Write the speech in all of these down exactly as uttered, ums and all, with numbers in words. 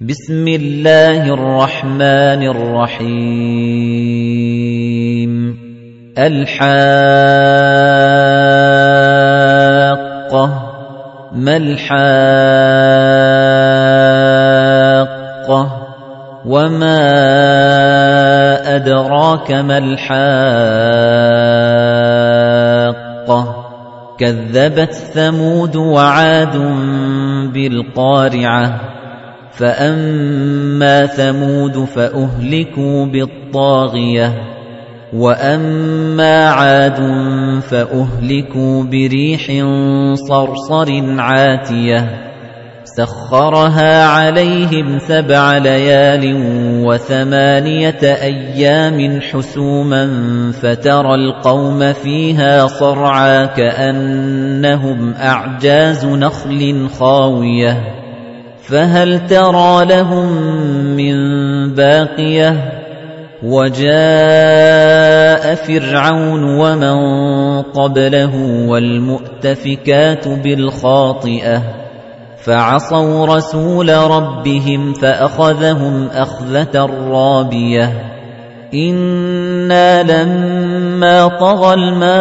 بسم الله الرحمن الرحيم الحاقة ما الحاقة وما أدراك ما الحاقة كذبت ثمود وعاد بالقارعة فأما ثمود فأهلكوا بالطاغية وأما عاد فأهلكوا بريح صرصر عاتية سخرها عليهم سبع ليال وثمانية أيام حسوما فترى القوم فيها صرعا كأنهم أعجاز نخل خاوية فهل ترى لهم من باقية وجاء فرعون ومن قبله والمؤتفكات بالخاطئة فعصوا رسول ربهم فأخذهم أخذة رابية إنا لما طغى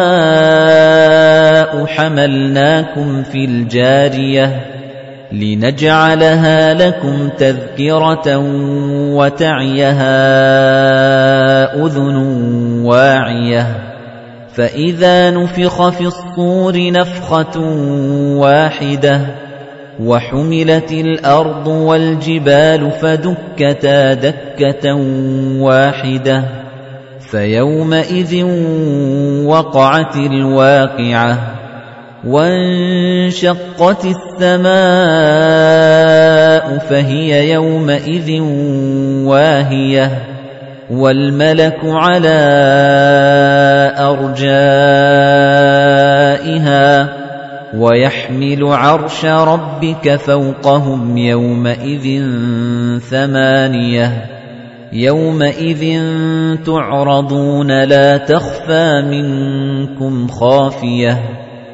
الماء حملناكم في الجارية لنجعلها لكم تذكرة وتعيها أذن واعية فإذا نفخ في الصور نفخة واحدة وحملت الأرض والجبال فدكتا دكة واحدة فيومئذ وقعت الواقعة وانشقت السماء فهي يومئذ واهية والملك على أرجائها ويحمل عرش ربك فوقهم يومئذ ثمانية يومئذ تعرضون لا تخفى منكم خافية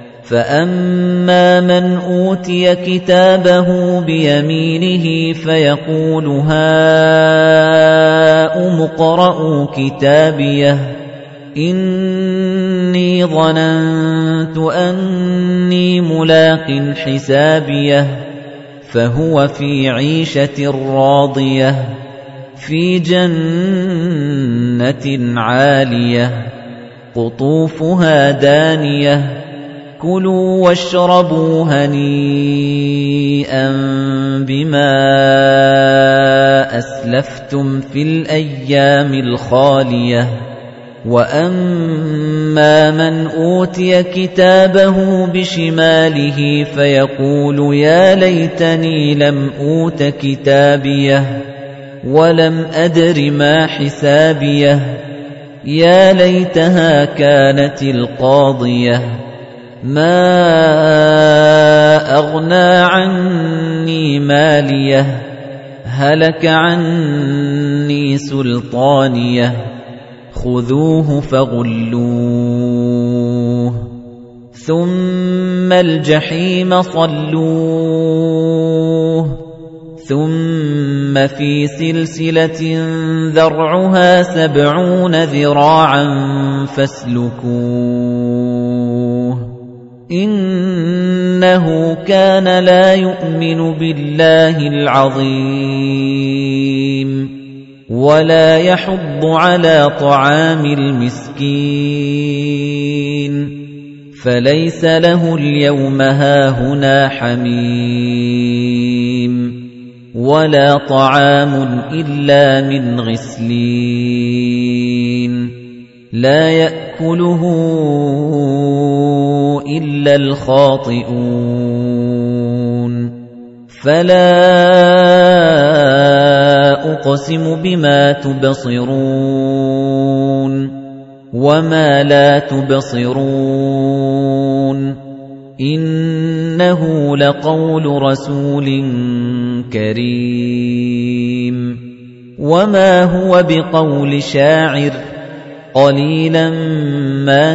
فأما من أوتي كتابه بيمينه فيقول هاؤم اقرءوا كتابيه إني ظننت أني ملاق حسابيه فهو في عيشة راضية في جنة عالية قطوفها دانية كلوا واشربوا هنيئا بما أسلفتم في الأيام الخالية وأما من أوتي كتابه بشماله فيقول يا ليتني لم أوت كتابيه ولم أدر ما حسابيه يا ليتها كانت القاضية ما أغنى عني ماليه هلك عني سلطانيه خذوه فغلوه ثم الجحيم صلوه ثم في سلسلة ذرعها سبعون ذراعا فاسلكوه إنه كان لا يؤمن بالله العظيم ولا يحض على طعام المسكين فليس له اليوم هاهنا حميم ولا طعام إلا من غسلين لا يأكله إلا الخاطئون فلا أقسم بما تبصرون وما لا تبصرون إنه لقول رسول كريم وما هو بقول شاعر قليلا ما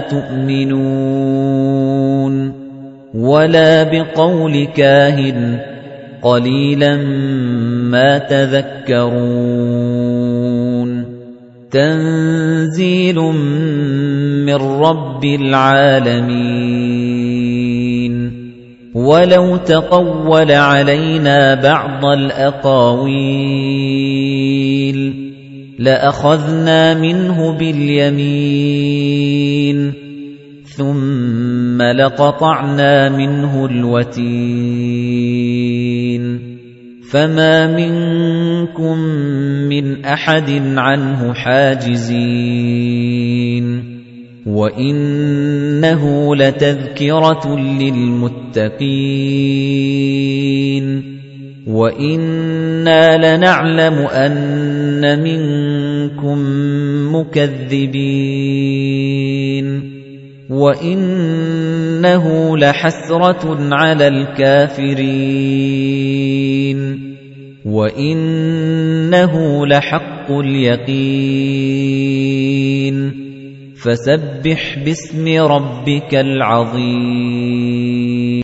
تؤمنون ولا بقول كاهن قَلِيلًا مَا تَذَكَّرُونَ تَنزِيلٌ مِّن رَّبِّ الْعَالَمِينَ وَلَوْ تَقَوَّلَ عَلَيْنَا بَعْضَ الْأَقَاوِيلِ لَأَخَذْنَا مِنْهُ بِالْيَمِينِ ثُمَّ لَقَطَعْنَا مِنْهُ الْوَتِينَ فَمَا مِنكُم مِّنْ أَحَدٍ عَنْهُ حَاجِزِينَ وَإِنَّهُ لَتَذْكِرَةٌ لِّلْمُتَّقِينَ وَإِنَّا لَنَعْلَمُ أَنَّ مِنكُم مُّكَذِّبِينَ وَإِنَّهُ لَحَسْرَةٌ عَلَى الْكَافِرِينَ وَإِنَّهُ لَحَقُّ الْيَقِينِ فَسَبِّحْ بِاسْمِ رَبِّكَ الْعَظِيمِ